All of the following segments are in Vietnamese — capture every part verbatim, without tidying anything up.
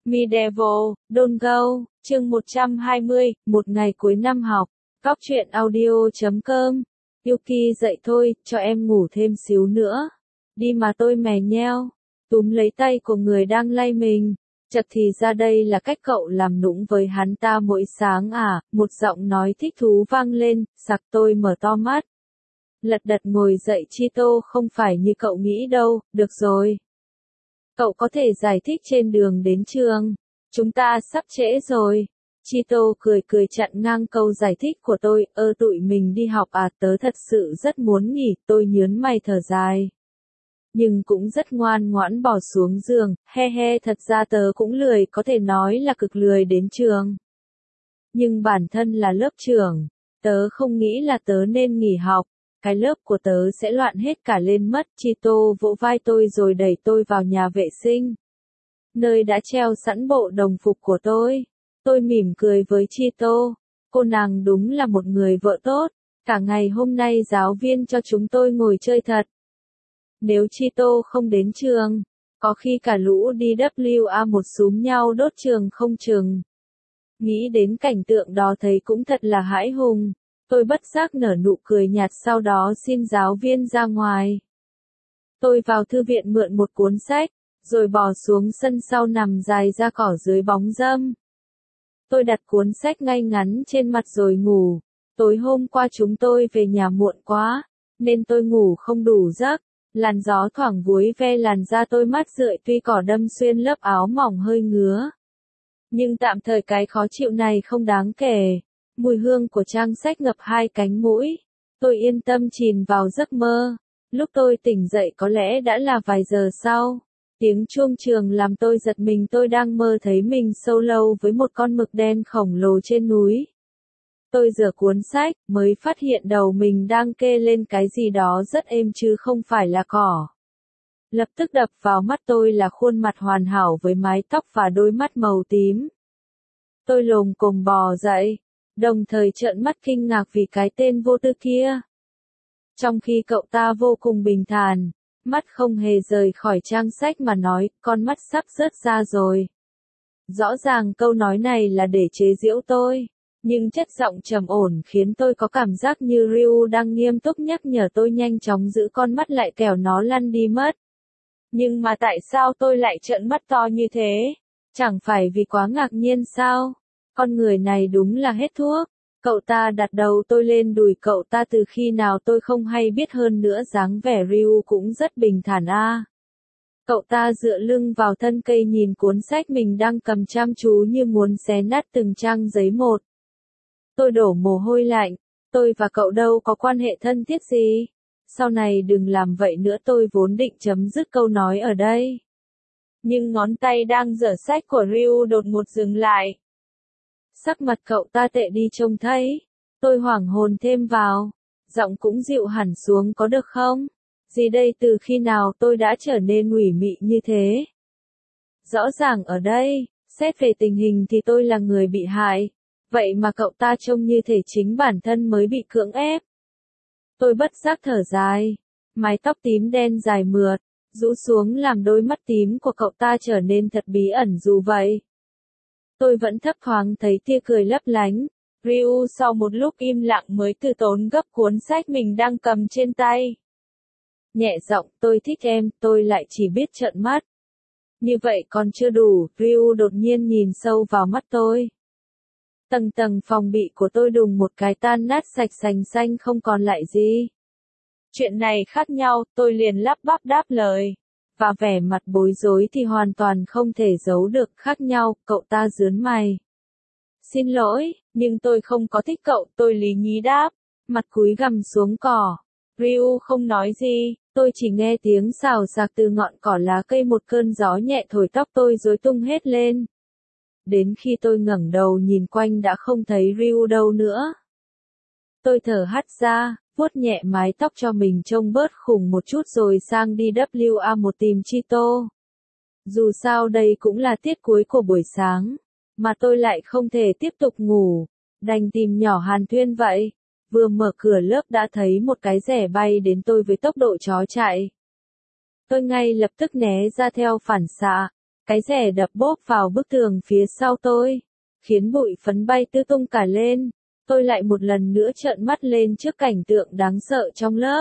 Medieval, Don't Go, chương một trăm hai mươi, một ngày cuối năm học. Cóc truyện audio chấm com. Yuki dậy thôi, cho em ngủ thêm xíu nữa. Đi mà tôi mè nheo. Túm lấy tay của người đang lay mình. Chật thì ra đây là cách cậu làm nũng với hắn ta mỗi sáng à, một giọng nói thích thú vang lên, sặc tôi mở to mắt. Lật đật ngồi dậy Chito, không phải như cậu nghĩ đâu, được rồi. Cậu có thể giải thích trên đường đến trường. Chúng ta sắp trễ rồi. Chito cười cười chặn ngang câu giải thích của tôi, ơ tụi mình đi học à, tớ thật sự rất muốn nghỉ, tôi nhớn mày thở dài. Nhưng cũng rất ngoan ngoãn bỏ xuống giường, he he, thật ra tớ cũng lười, có thể nói là cực lười đến trường. Nhưng bản thân là lớp trưởng, tớ không nghĩ là tớ nên nghỉ học. Cái lớp của tớ sẽ loạn hết cả lên mất. Chito vỗ vai tôi rồi đẩy tôi vào nhà vệ sinh, nơi đã treo sẵn bộ đồng phục của tôi. Tôi mỉm cười với Chito. Cô nàng đúng là một người vợ tốt. Cả ngày hôm nay giáo viên cho chúng tôi ngồi chơi thật. Nếu Chito không đến trường, có khi cả lũ đi W A một xúm nhau đốt trường không chừng. Nghĩ đến cảnh tượng đó thấy cũng thật là hãi hùng. Tôi bất giác nở nụ cười nhạt, sau đó xin giáo viên ra ngoài. Tôi vào thư viện mượn một cuốn sách, rồi bò xuống sân sau nằm dài ra cỏ dưới bóng râm. Tôi đặt cuốn sách ngay ngắn trên mặt rồi ngủ. Tối hôm qua chúng tôi về nhà muộn quá, nên tôi ngủ không đủ giấc. Làn gió thoảng vuối ve làn da tôi mát rượi, tuy cỏ đâm xuyên lớp áo mỏng hơi ngứa. Nhưng tạm thời cái khó chịu này không đáng kể. Mùi hương của trang sách ngập hai cánh mũi. Tôi yên tâm chìm vào giấc mơ. Lúc tôi tỉnh dậy có lẽ đã là vài giờ sau. Tiếng chuông trường làm tôi giật mình, tôi đang mơ thấy mình solo với một con mực đen khổng lồ trên núi. Tôi rửa cuốn sách, mới phát hiện đầu mình đang kê lên cái gì đó rất êm chứ không phải là cỏ. Lập tức đập vào mắt tôi là khuôn mặt hoàn hảo với mái tóc và đôi mắt màu tím. Tôi lồm cồm bò dậy, đồng thời trợn mắt kinh ngạc vì cái tên vô tư kia. Trong khi cậu ta vô cùng bình thản, mắt không hề rời khỏi trang sách mà nói, con mắt sắp rớt ra rồi. Rõ ràng câu nói này là để chế giễu tôi, nhưng chất giọng trầm ổn khiến tôi có cảm giác như Ryu đang nghiêm túc nhắc nhở tôi nhanh chóng giữ con mắt lại kẻo nó lăn đi mất. Nhưng mà tại sao tôi lại trợn mắt to như thế? Chẳng phải vì quá ngạc nhiên sao? Con người này đúng là hết thuốc. Cậu ta đặt đầu tôi lên đùi cậu ta từ khi nào tôi không hay biết, hơn nữa dáng vẻ Ryu cũng rất bình thản a. À. Cậu ta dựa lưng vào thân cây nhìn cuốn sách mình đang cầm chăm chú như muốn xé nát từng trang giấy một. Tôi đổ mồ hôi lạnh. Tôi và cậu đâu có quan hệ thân thiết gì. Sau này đừng làm vậy nữa, tôi vốn định chấm dứt câu nói ở đây. Nhưng ngón tay đang giở sách của Ryu đột ngột dừng lại. Sắc mặt cậu ta tệ đi trông thấy. Tôi hoảng hồn thêm vào. Giọng cũng dịu hẳn xuống, có được không? Gì đây, từ khi nào tôi đã trở nên ủy mị như thế? Rõ ràng ở đây, xét về tình hình thì tôi là người bị hại. Vậy mà cậu ta trông như thể chính bản thân mới bị cưỡng ép. Tôi bất giác thở dài. Mái tóc tím đen dài mượt, rũ xuống làm đôi mắt tím của cậu ta trở nên thật bí ẩn dù vậy. Tôi vẫn thấp thoáng thấy tia cười lấp lánh. Ryu sau một lúc im lặng mới từ tốn gấp cuốn sách mình đang cầm trên tay. Nhẹ giọng, tôi thích em, tôi lại chỉ biết trợn mắt. Như vậy còn chưa đủ, Ryu đột nhiên nhìn sâu vào mắt tôi. Tầng tầng phòng bị của tôi đùng một cái tan nát sạch sành xanh, không còn lại gì. Chuyện này khác nhau, tôi liền lắp bắp đáp lời. Và vẻ mặt bối rối thì hoàn toàn không thể giấu được. Khác nhau, cậu ta rướn mày. Xin lỗi, nhưng tôi không có thích cậu, tôi lý nhí đáp. Mặt cúi gằm xuống cỏ. Ryu không nói gì, tôi chỉ nghe tiếng xào xạc từ ngọn cỏ lá cây, một cơn gió nhẹ thổi tóc tôi rối tung hết lên. Đến khi tôi ngẩng đầu nhìn quanh đã không thấy Ryu đâu nữa. Tôi thở hắt ra, vuốt nhẹ mái tóc cho mình trông bớt khủng một chút rồi sang đi W A một tìm Chito. Dù sao đây cũng là tiết cuối của buổi sáng, mà tôi lại không thể tiếp tục ngủ, đành tìm nhỏ hàn thuyên vậy. Vừa mở cửa lớp đã thấy một cái rẻ bay đến tôi với tốc độ chó chạy. Tôi ngay lập tức né ra theo phản xạ. Cái rẻ đập bốp vào bức tường phía sau tôi, khiến bụi phấn bay tứ tung cả lên. Tôi lại một lần nữa trợn mắt lên trước cảnh tượng đáng sợ trong lớp.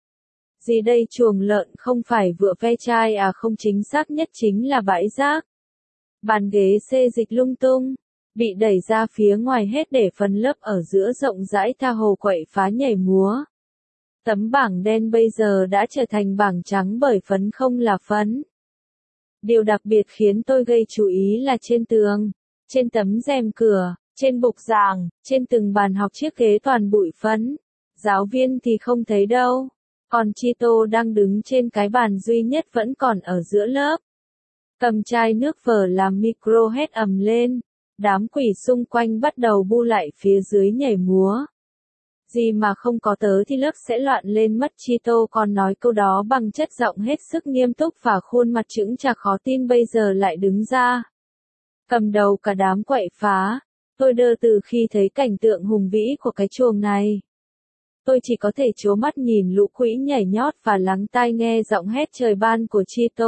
Gì đây, chuồng lợn không phải vựa ve chai à, không, chính xác nhất chính là bãi rác. Bàn ghế xê dịch lung tung, bị đẩy ra phía ngoài hết để phần lớp ở giữa rộng rãi tha hồ quậy phá nhảy múa. Tấm bảng đen bây giờ đã trở thành bảng trắng bởi phấn không là phấn. Điều đặc biệt khiến tôi gây chú ý là trên tường, trên tấm rèm cửa, trên bục giảng, trên từng bàn học chiếc ghế toàn bụi phấn. Giáo viên thì không thấy đâu, còn Chito đang đứng trên cái bàn duy nhất vẫn còn ở giữa lớp. Cầm chai nước vờ làm micro hét ầm lên, đám quỷ xung quanh bắt đầu bu lại phía dưới nhảy múa. Gì mà không có tớ thì lớp sẽ loạn lên mất. Chito còn nói câu đó bằng chất giọng hết sức nghiêm túc và khuôn mặt chững chạc khó tin bây giờ lại đứng ra. Cầm đầu cả đám quậy phá. Tôi đơ từ khi thấy cảnh tượng hùng vĩ của cái chuồng này. Tôi chỉ có thể trố mắt nhìn lũ quỷ nhảy nhót và lắng tai nghe giọng hét trời ban của Chito.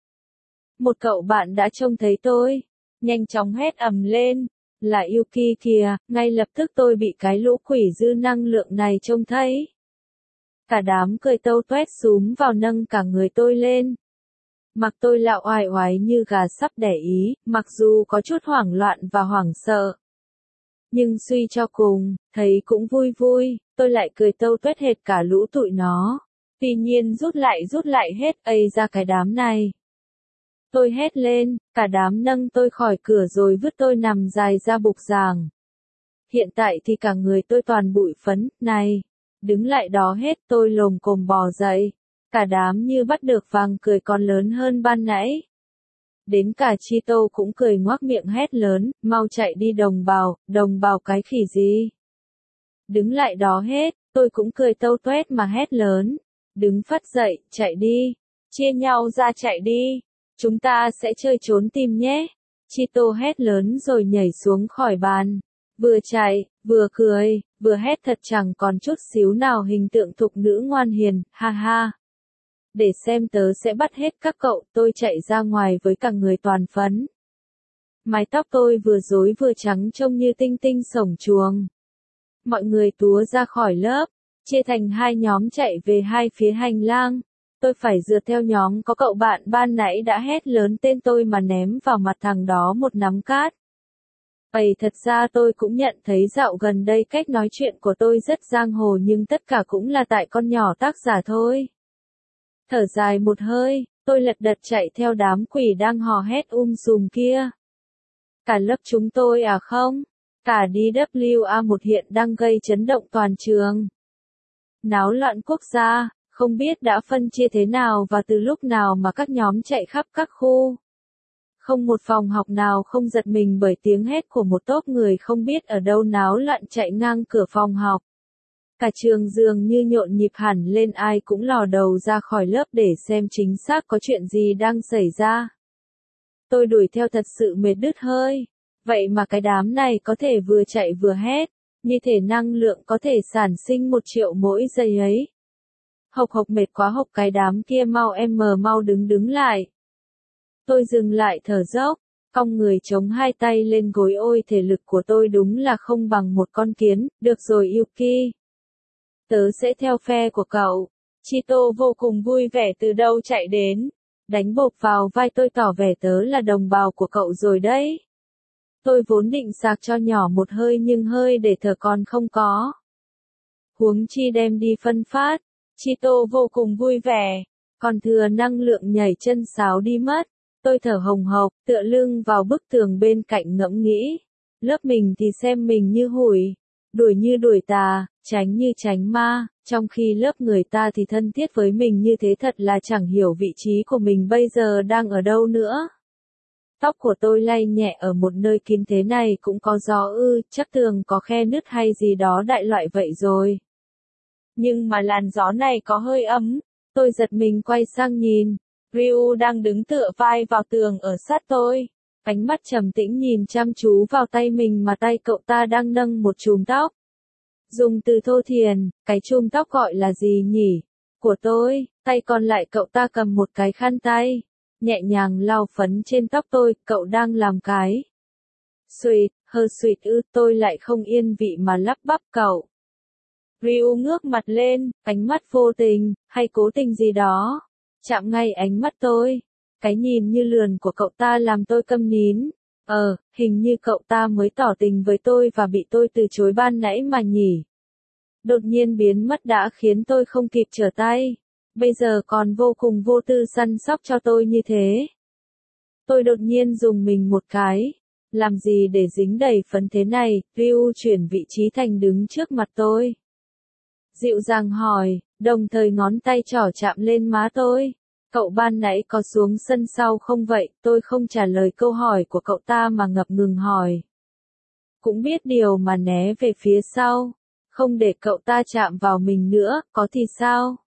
Một cậu bạn đã trông thấy tôi, nhanh chóng hét ầm lên, là Yuki kìa. Ngay lập tức tôi bị cái lũ quỷ dư năng lượng này trông thấy. Cả đám cười tâu toét xúm vào nâng cả người tôi lên. Mặc tôi lạo oải oải như gà sắp đẻ ý, mặc dù có chút hoảng loạn và hoảng sợ. Nhưng suy cho cùng, thấy cũng vui vui, tôi lại cười tâu tuét hệt cả lũ tụi nó. Tuy nhiên rút lại rút lại hết ây ra cái đám này. Tôi hét lên, cả đám nâng tôi khỏi cửa rồi vứt tôi nằm dài ra bục giảng. Hiện tại thì cả người tôi toàn bụi phấn, này, đứng lại đó hết. Tôi lồm cồm bò dậy, cả đám như bắt được vàng cười còn lớn hơn ban nãy. Đến cả Chito cũng cười ngoác miệng hét lớn, mau chạy đi đồng bào, đồng bào cái khỉ gì. Đứng lại đó hết, tôi cũng cười tâu tuét mà hét lớn, đứng phắt dậy, chạy đi, chia nhau ra chạy đi, chúng ta sẽ chơi trốn tìm nhé. Chito hét lớn rồi nhảy xuống khỏi bàn, vừa chạy, vừa cười, vừa hét thật chẳng còn chút xíu nào hình tượng thục nữ ngoan hiền, ha ha. Để xem tớ sẽ bắt hết các cậu. Tôi chạy ra ngoài với cả người toàn phấn. Mái tóc tôi vừa rối vừa trắng trông như tinh tinh sổng chuồng. Mọi người túa ra khỏi lớp, chia thành hai nhóm chạy về hai phía hành lang. Tôi phải dựa theo nhóm có cậu bạn ban nãy đã hét lớn tên tôi mà ném vào mặt thằng đó một nắm cát. Vậy thật ra tôi cũng nhận thấy dạo gần đây cách nói chuyện của tôi rất giang hồ, nhưng tất cả cũng là tại con nhỏ tác giả thôi. Thở dài một hơi, tôi lật đật chạy theo đám quỷ đang hò hét um sùm kia. Cả lớp chúng tôi à không? Cả đê vê kép a một hiện đang gây chấn động toàn trường. Náo loạn quốc gia, không biết đã phân chia thế nào và từ lúc nào mà các nhóm chạy khắp các khu. Không một phòng học nào không giật mình bởi tiếng hét của một tốp người không biết ở đâu náo loạn chạy ngang cửa phòng học. Cả trường dường như nhộn nhịp hẳn lên, ai cũng lò đầu ra khỏi lớp để xem chính xác có chuyện gì đang xảy ra. Tôi đuổi theo thật sự mệt đứt hơi. Vậy mà cái đám này có thể vừa chạy vừa hét, như thể năng lượng có thể sản sinh một triệu mỗi giây ấy. Hộc hộc mệt quá hộc, cái đám kia mau em mờ mau đứng đứng lại. Tôi dừng lại thở dốc, cong người chống hai tay lên gối, ôi thể lực của tôi đúng là không bằng một con kiến. Được rồi Yuki, tớ sẽ theo phe của cậu. Chito vô cùng vui vẻ từ đâu chạy đến, đánh bộp vào vai tôi tỏ vẻ tớ là đồng bào của cậu rồi đấy. Tôi vốn định sạc cho nhỏ một hơi nhưng hơi để thở còn không có. Huống chi đem đi phân phát. Chito vô cùng vui vẻ, còn thừa năng lượng nhảy chân sáo đi mất. Tôi thở hồng hộc, tựa lưng vào bức tường bên cạnh ngẫm nghĩ. Lớp mình thì xem mình như hủi, đuổi như đuổi tà, tránh như tránh ma, trong khi lớp người ta thì thân thiết với mình như thế, thật là chẳng hiểu vị trí của mình bây giờ đang ở đâu nữa. Tóc của tôi lay nhẹ ở một nơi kín thế này cũng có gió ư, chắc tường có khe nứt hay gì đó đại loại vậy rồi. Nhưng mà làn gió này có hơi ấm, tôi giật mình quay sang nhìn, Ryu đang đứng tựa vai vào tường ở sát tôi, ánh mắt trầm tĩnh nhìn chăm chú vào tay mình mà tay cậu ta đang nâng một chùm tóc. Dùng từ thô thiền, cái chùm tóc gọi là gì nhỉ? Của tôi, tay còn lại cậu ta cầm một cái khăn tay. nhẹ nhàng lau phấn trên tóc tôi, cậu đang làm cái. Sweet, hơ sweet ư, tôi lại không yên vị mà lắp bắp cậu. Ryu ngước mặt lên, ánh mắt vô tình, hay cố tình gì đó, chạm ngay ánh mắt tôi. Cái nhìn như lườn của cậu ta làm tôi câm nín. Ờ, hình như cậu ta mới tỏ tình với tôi và bị tôi từ chối ban nãy mà nhỉ. Đột nhiên biến mất đã khiến tôi không kịp trở tay. Bây giờ còn vô cùng vô tư săn sóc cho tôi như thế. Tôi đột nhiên dùng mình một cái. Làm gì để dính đầy phấn thế này, Ryu chuyển vị trí thành đứng trước mặt tôi. Dịu dàng hỏi, đồng thời ngón tay trỏ chạm lên má tôi. Cậu ban nãy có xuống sân sau không vậy? Tôi không trả lời câu hỏi của cậu ta mà ngập ngừng hỏi. Cũng biết điều mà né về phía sau. Không để cậu ta chạm vào mình nữa, có thì sao?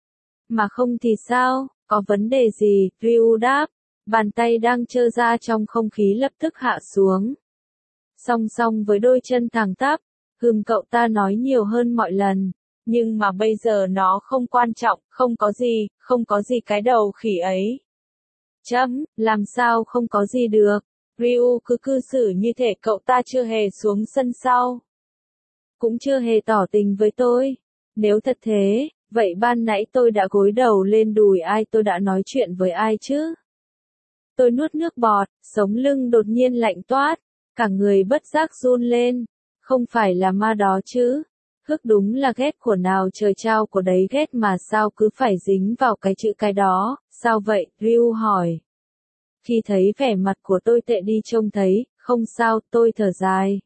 Mà không thì sao, có vấn đề gì? Ryu đáp. Bàn tay đang trơ ra trong không khí lập tức hạ xuống. Song song với đôi chân thẳng tắp, hừm cậu ta nói nhiều hơn mọi lần. Nhưng mà bây giờ nó không quan trọng, không có gì, không có gì cái đầu khỉ ấy. Chấm, làm sao không có gì được. Ryu cứ cư xử như thể cậu ta chưa hề xuống sân sau. Cũng chưa hề tỏ tình với tôi. Nếu thật thế, vậy ban nãy tôi đã gối đầu lên đùi ai, tôi đã nói chuyện với ai chứ? Tôi nuốt nước bọt, sống lưng đột nhiên lạnh toát, cả người bất giác run lên. Không phải là ma đó chứ? Hức đúng là ghét của nào trời trao của đấy ghét mà sao cứ phải dính vào cái chữ cái đó, sao vậy? Ryu hỏi. Khi thấy vẻ mặt của tôi tệ đi trông thấy, không sao, tôi thở dài.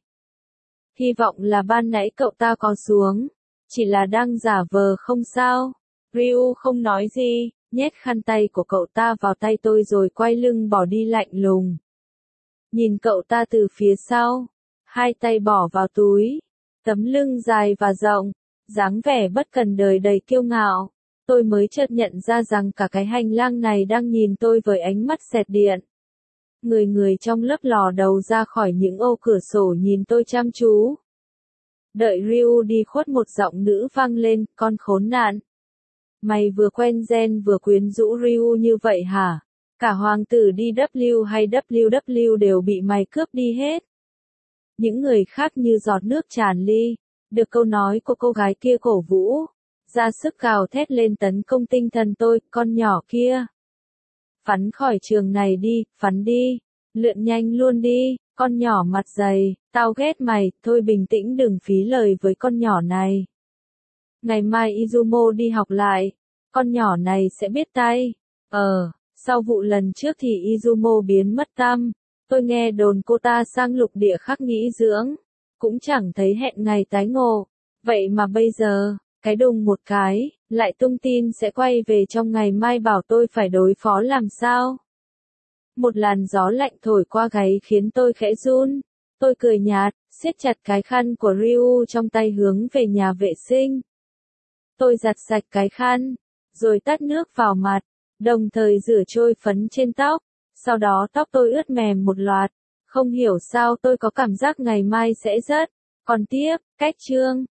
Hy vọng là ban nãy cậu ta có xuống, chỉ là đang giả vờ không sao. Ryu không nói gì, nhét khăn tay của cậu ta vào tay tôi rồi quay lưng bỏ đi lạnh lùng. Nhìn cậu ta từ phía sau, hai tay bỏ vào túi, tấm lưng dài và rộng, dáng vẻ bất cần đời đầy kiêu ngạo. Tôi mới chợt nhận ra rằng cả cái hành lang này đang nhìn tôi với ánh mắt xẹt điện. Người người trong lớp lò đầu ra khỏi những ô cửa sổ nhìn tôi chăm chú. Đợi Ryu đi khuất một giọng nữ vang lên, con khốn nạn. Mày vừa quen gen vừa quyến rũ Ryu như vậy hả? Cả hoàng tử đê vê hay vê kép vê đều bị mày cướp đi hết. Những người khác như giọt nước tràn ly, được câu nói của cô gái kia cổ vũ, ra sức gào thét lên tấn công tinh thần tôi, con nhỏ kia. Phắn khỏi trường này đi, phắn đi, lượn nhanh luôn đi, con nhỏ mặt dày, tao ghét mày, thôi bình tĩnh đừng phí lời với con nhỏ này. Ngày mai Izumo đi học lại, con nhỏ này sẽ biết tay. Ờ, sau vụ lần trước thì Izumo biến mất tăm, tôi nghe đồn cô ta sang lục địa khác nghỉ dưỡng, cũng chẳng thấy hẹn ngày tái ngộ. Vậy mà bây giờ, cái đùng một cái, lại tung tin sẽ quay về trong ngày mai bảo tôi phải đối phó làm sao. Một làn gió lạnh thổi qua gáy khiến tôi khẽ run. Tôi cười nhạt, siết chặt cái khăn của Ryu trong tay hướng về nhà vệ sinh. Tôi giặt sạch cái khăn, rồi tát nước vào mặt, đồng thời rửa trôi phấn trên tóc. Sau đó tóc tôi ướt mềm một loạt. Không hiểu sao tôi có cảm giác ngày mai sẽ rất. Còn tiếp, cách chương.